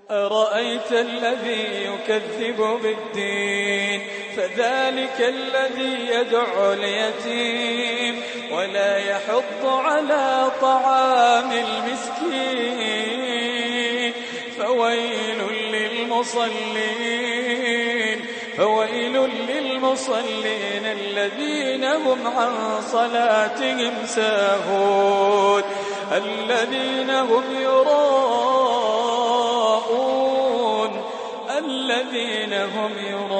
أرأيت الذي يكذب بالدين فذلك الذي يدع اليتيم ولا يحض على طعام المسكين فويل للمصلين الذين هم عن صلاتهم ساهون الذين هم يراءون